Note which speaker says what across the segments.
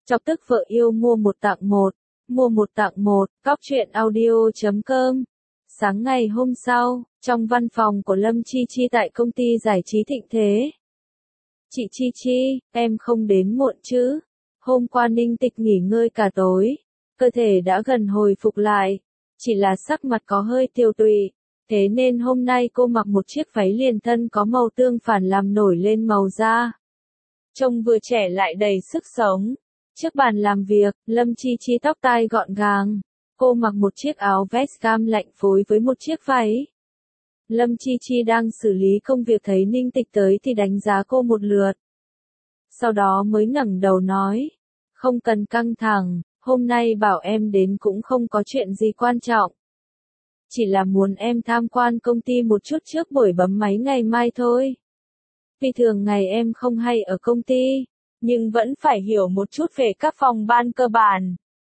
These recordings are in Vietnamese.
Speaker 1: Chọc tức vợ yêu mua một tặng một. Mua một tặng một, cóc.truyện.audio.com. Sáng ngày hôm sau, trong văn phòng của Lâm Chi Chi tại công ty giải trí Thịnh Thế. Chị Chi Chi, em không đến muộn chứ? Hôm qua Ninh Tịch nghỉ ngơi cả tối, cơ thể đã gần hồi phục lại, chỉ là sắc mặt có hơi tiêu tụy, thế nên hôm nay cô mặc một chiếc váy liền thân có màu tương phản làm nổi lên màu da. Trông vừa trẻ lại đầy sức sống. Trước bàn làm việc, Lâm Chi Chi tóc tai gọn gàng. Cô mặc một chiếc áo vest cam lạnh phối với một chiếc váy. Lâm Chi Chi đang xử lý công việc thấy Ninh Tịch tới thì đánh giá cô một lượt. Sau đó mới ngẩng đầu nói, không cần căng thẳng, hôm nay bảo em đến cũng không có chuyện gì quan trọng. Chỉ là muốn em tham quan công ty một chút trước buổi bấm máy ngày mai thôi. Vì thường ngày em không hay ở công ty, nhưng vẫn phải hiểu một chút về các phòng ban cơ bản.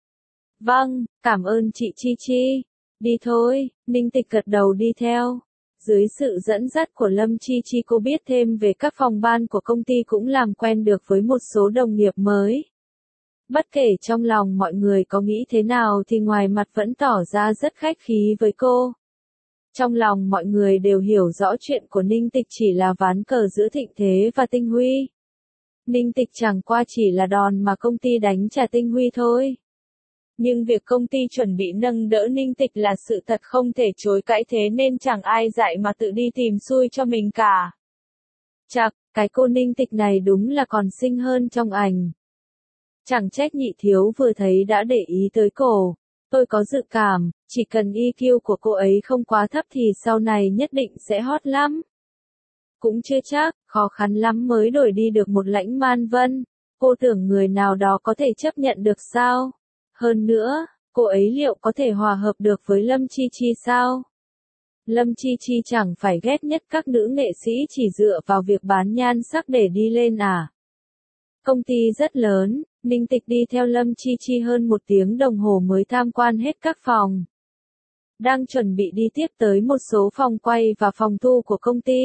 Speaker 1: Vâng, cảm ơn chị Chi Chi. Đi thôi, Ninh Tịch gật đầu đi theo. Dưới sự dẫn dắt của Lâm Chi Chi cô biết thêm về các phòng ban của công ty cũng làm quen được với một số đồng nghiệp mới. Bất kể trong lòng mọi người có nghĩ thế nào thì ngoài mặt vẫn tỏ ra rất khách khí với cô. Trong lòng mọi người đều hiểu rõ chuyện của Ninh Tịch chỉ là ván cờ giữa Thịnh Thế và Tinh Huy. Ninh Tịch chẳng qua chỉ là đòn mà công ty đánh trả Tinh Huy thôi. Nhưng việc công ty chuẩn bị nâng đỡ Ninh Tịch là sự thật không thể chối cãi, thế nên chẳng ai dạy mà tự đi tìm xui cho mình cả. Chạc, cái cô Ninh Tịch này đúng là còn xinh hơn trong ảnh. Chẳng trách Nhị Thiếu vừa thấy đã để ý tới cô. Tôi có dự cảm, chỉ cần EQ của cô ấy không quá thấp thì sau này nhất định sẽ hot lắm. Cũng chưa chắc, khó khăn lắm mới đổi đi được một Lãnh Man Vân. Cô tưởng người nào đó có thể chấp nhận được sao? Hơn nữa, cô ấy liệu có thể hòa hợp được với Lâm Chi Chi sao? Lâm Chi Chi chẳng phải ghét nhất các nữ nghệ sĩ chỉ dựa vào việc bán nhan sắc để đi lên à? Công ty rất lớn, Ninh Tịch đi theo Lâm Chi Chi hơn 1 tiếng đồng hồ mới tham quan hết các phòng. Đang chuẩn bị đi tiếp tới một số phòng quay và phòng thu của công ty.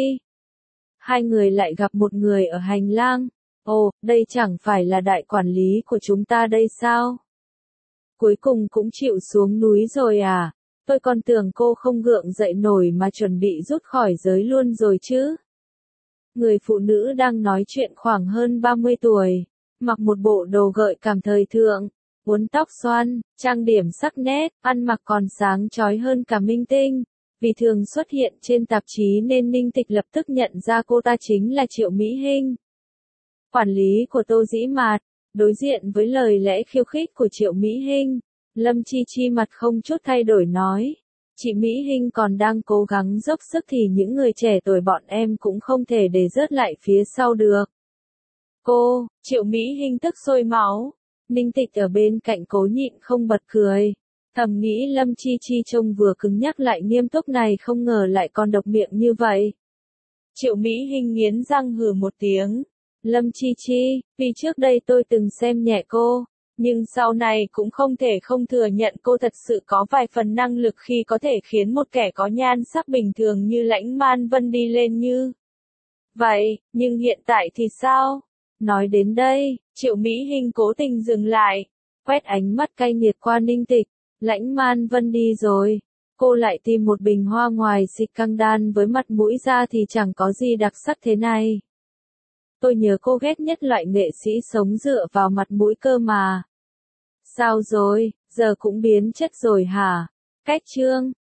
Speaker 1: Hai người lại gặp một người ở hành lang. Ồ, đây chẳng phải là đại quản lý của chúng ta đây sao? Cuối cùng cũng chịu xuống núi rồi à? Tôi còn tưởng cô không gượng dậy nổi mà chuẩn bị rút khỏi giới luôn rồi chứ. Người phụ nữ đang nói chuyện khoảng hơn 30 tuổi, mặc một bộ đồ gợi cảm thời thượng, uốn tóc xoăn, trang điểm sắc nét, ăn mặc còn sáng chói hơn cả minh tinh. Vì thường xuất hiện trên tạp chí nên Ninh Tịch lập tức nhận ra cô ta chính là Triệu Mỹ Hinh. Quản lý của Tô Dĩ Mạt, đối diện với lời lẽ khiêu khích của Triệu Mỹ Hinh, Lâm Chi Chi mặt không chút thay đổi nói, chị Mỹ Hinh còn đang cố gắng dốc sức thì những người trẻ tuổi bọn em cũng không thể để rớt lại phía sau được. Cô, Triệu Mỹ Hinh tức sôi máu, Ninh Tịch ở bên cạnh cố nhịn không bật cười. Thầm nghĩ Lâm Chi Chi trông vừa cứng nhắc lại nghiêm túc này không ngờ lại còn độc miệng như vậy. Triệu Mỹ Hinh nghiến răng hừ một tiếng. Lâm Chi Chi, vì trước đây tôi từng xem nhẹ cô, nhưng sau này cũng không thể không thừa nhận cô thật sự có vài phần năng lực khi có thể khiến một kẻ có nhan sắc bình thường như Lãnh Man Vân đi lên như vậy, nhưng hiện tại thì sao? Nói đến đây, Triệu Mỹ Hinh cố tình dừng lại, quét ánh mắt cay nghiệt qua Ninh Tịch. Lãnh Man Vân đi rồi, cô lại tìm một bình hoa ngoài xịt căng đan với mặt mũi ra thì chẳng có gì đặc sắc thế này. Tôi nhớ cô ghét nhất loại nghệ sĩ sống dựa vào mặt mũi cơ mà. Sao rồi, giờ cũng biến chất rồi hả? Cách chương